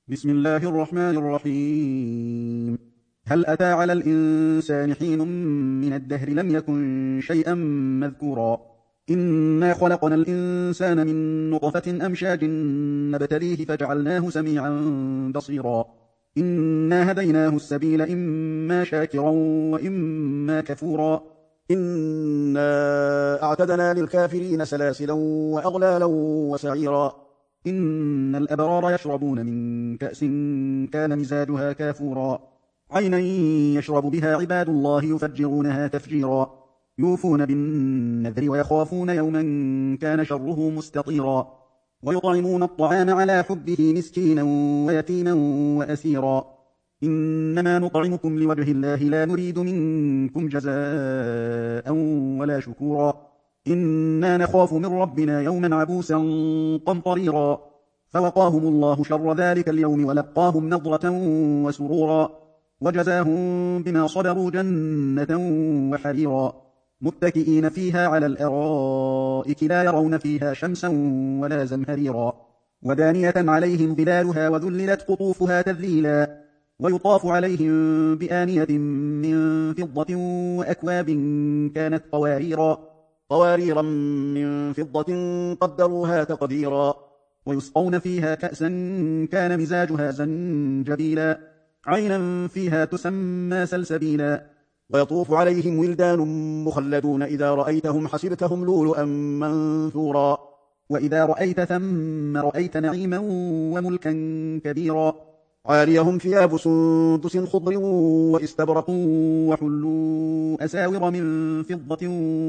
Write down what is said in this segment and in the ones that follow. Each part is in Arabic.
بسم الله الرحمن الرحيم. هل أتى على الإنسان حين من الدهر لم يكن شيئا مذكورا. إنا خلقنا الإنسان من نطفة أمشاج نبتليه فجعلناه سميعا بصيرا. إنا هديناه السبيل إما شاكرا وإما كفورا. إنا أعتدنا للكافرين سلاسلا وأغلالا وسعيرا. إن الأبرار يشربون من كأس كان مزاجها كافورا. عينا يشرب بها عباد الله يفجرونها تفجيرا. يوفون بالنذر ويخافون يوما كان شره مستطيرا. ويطعمون الطعام على حبه مسكينا ويتيما وأسيرا. إنما نطعمكم لوجه الله لا نريد منكم جزاء ولا شكورا. إنا نخاف من ربنا يوما عبوسا قمطريرا. فوقاهم الله شر ذلك اليوم ولقاهم نضرة وسرورا. وجزاهم بما صبروا جنة وحريرا. متكئين فيها على الأرائك لا يرون فيها شمسا ولا زمهريرا. ودانية عليهم ظلالها وذللت قطوفها تذليلا. ويطاف عليهم بآنية من فضة وأكواب كانت قواريرا من فضة قدروها تقديرا. ويسقون فيها كأسا كان مزاجها زنجبيلا. عينا فيها تسمى سلسبيلا. ويطوف عليهم ولدان مخلدون إذا رأيتهم حسبتهم لؤلؤا منثورا. وإذا رأيت ثم رأيت نعيما وملكا كبيرا. عاليهم ثياب سندس خضر واستبرق وحلوا أساور من فضة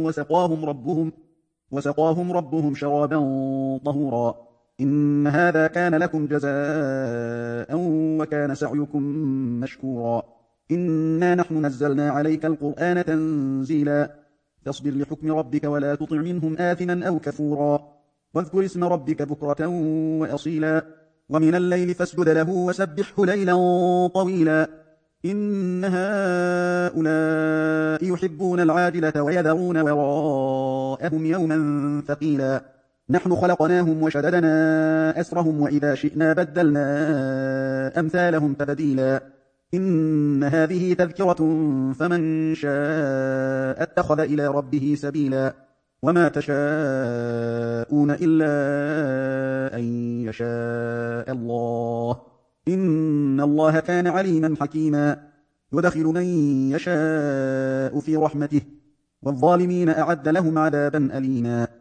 وسقاهم ربهم شرابا طهورا. إن هذا كان لكم جزاء وكان سعيكم مشكورا. إنا نحن نزلنا عليك القرآن تنزيلا. فاصبر لحكم ربك ولا تطع منهم آثما أو كفورا. واذكر اسم ربك بكرة وأصيلا. ومن الليل فاسجد له وسبحه ليلا طويلا. إن هؤلاء يحبون العاجلة ويذرون وراءهم يوما ثقيلا. نحن خلقناهم وشددنا أسرهم وإذا شئنا بدلنا أمثالهم تبديلا. إن هذه تذكرة فمن شاء اتخذ إلى ربه سبيلا. وما تشاءون إلا أن يشاء الله. إن الله كان عليما حكيما. يدخل من يشاء في رحمته. والظالمين أعد لهم عذابا أليما.